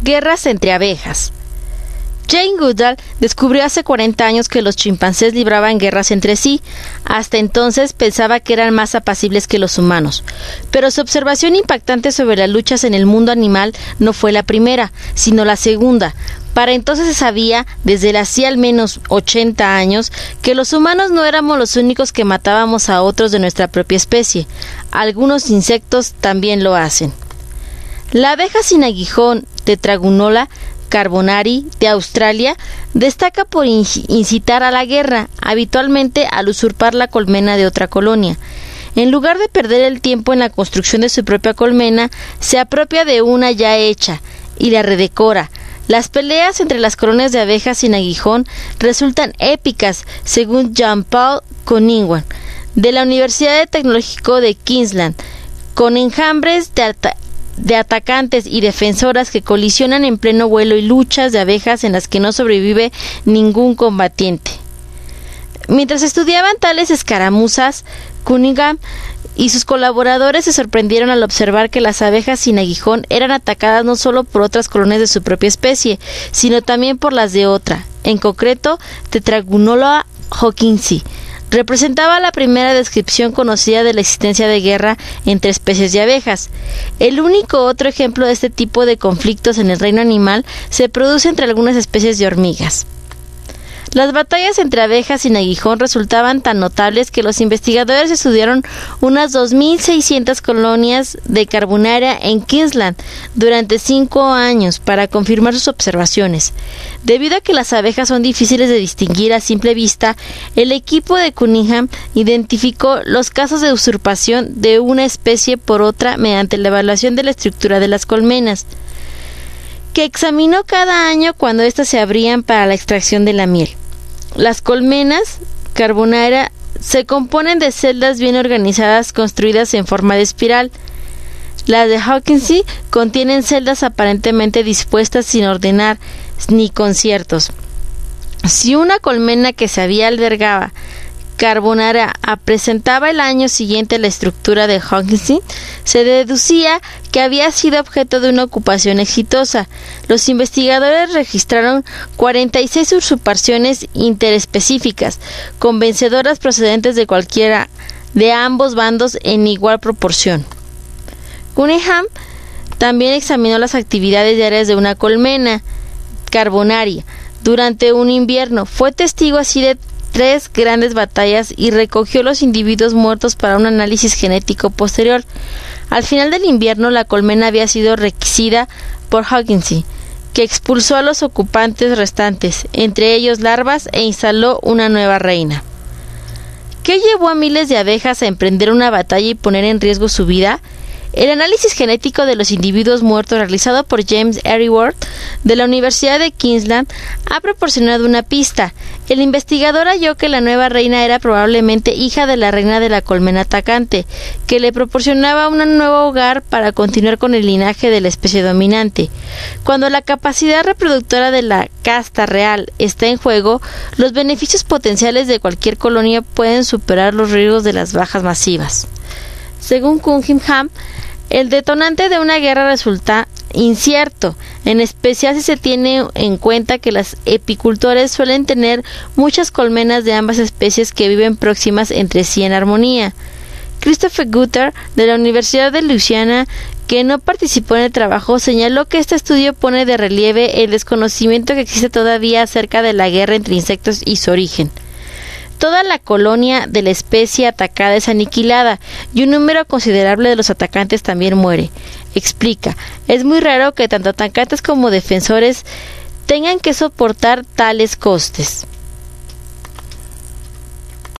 Guerras entre abejas. Jane Goodall descubrió hace 40 años que los chimpancés libraban guerras entre sí. Hasta entonces pensaba que eran más apacibles que los humanos. Pero su observación impactante sobre las luchas en el mundo animal no fue la primera, sino la segunda. Para entonces se sabía, desde hacía al menos 80 años, que los humanos no éramos los únicos que matábamos a otros de nuestra propia especie. Algunos insectos también lo hacen. La abeja sin aguijón, Tetragonula carbonari de Australia, destaca por incitar a la guerra, habitualmente al usurpar la colmena de otra colonia. En lugar de perder el tiempo en la construcción de su propia colmena, se apropia de una ya hecha y la redecora. Las peleas entre las colonias de abejas sin aguijón resultan épicas, según Jean-Paul Cunningham, de la Universidad Tecnológica de Queensland, con enjambres de atacantes y defensoras que colisionan en pleno vuelo y luchas de abejas en las que no sobrevive ningún combatiente. Mientras estudiaban tales escaramuzas, Cunningham y sus colaboradores se sorprendieron al observar que las abejas sin aguijón eran atacadas no solo por otras colonias de su propia especie, sino también por las de otra, en concreto Tetragonula hawkinsi. Representaba la primera descripción conocida de la existencia de guerra entre especies de abejas. El único otro ejemplo de este tipo de conflictos en el reino animal se produce entre algunas especies de hormigas. Las batallas entre abejas sin aguijón resultaban tan notables que los investigadores estudiaron unas 2.600 colonias de Carbonaria en Queensland durante 5 años para confirmar sus observaciones. Debido a que las abejas son difíciles de distinguir a simple vista, el equipo de Cunningham identificó los casos de usurpación de una especie por otra mediante la evaluación de la estructura de las colmenas, que examinó cada año cuando éstas se abrían para la extracción de la miel. Las colmenas Carbonaria se componen de celdas bien organizadas construidas en forma de espiral. Las de Hawkinsi contienen celdas aparentemente dispuestas sin ordenar ni conciertos. Si una colmena que se había albergaba Carbonaria presentaba el año siguiente la estructura de Hawkinsi, se deducía que había sido objeto de una ocupación exitosa. Los investigadores registraron 46 usurpaciones interespecíficas, con vencedoras procedentes de cualquiera de ambos bandos en igual proporción. Cunningham también examinó las actividades diarias de una colmena Carbonaria durante un invierno. Fue testigo así de 3 grandes batallas y recogió los individuos muertos para un análisis genético posterior. Al final del invierno, la colmena había sido requisida por Hawkinsi, que expulsó a los ocupantes restantes, entre ellos larvas, e instaló una nueva reina. ¿Qué llevó a miles de abejas a emprender una batalla y poner en riesgo su vida? El análisis genético de los individuos muertos realizado por James Airyworth de la Universidad de Queensland ha proporcionado una pista. El investigador halló que la nueva reina era probablemente hija de la reina de la colmena atacante, que le proporcionaba un nuevo hogar para continuar con el linaje de la especie dominante. Cuando la capacidad reproductora de la casta real está en juego, los beneficios potenciales de cualquier colonia pueden superar los riesgos de las bajas masivas. Según Cunningham, el detonante de una guerra resulta incierto, en especial si se tiene en cuenta que los apicultores suelen tener muchas colmenas de ambas especies que viven próximas entre sí en armonía. Christopher Gutter, de la Universidad de Louisiana, que no participó en el trabajo, señaló que este estudio pone de relieve el desconocimiento que existe todavía acerca de la guerra entre insectos y su origen. Toda la colonia de la especie atacada es aniquilada y un número considerable de los atacantes también muere. Explica, es muy raro que tanto atacantes como defensores tengan que soportar tales costes.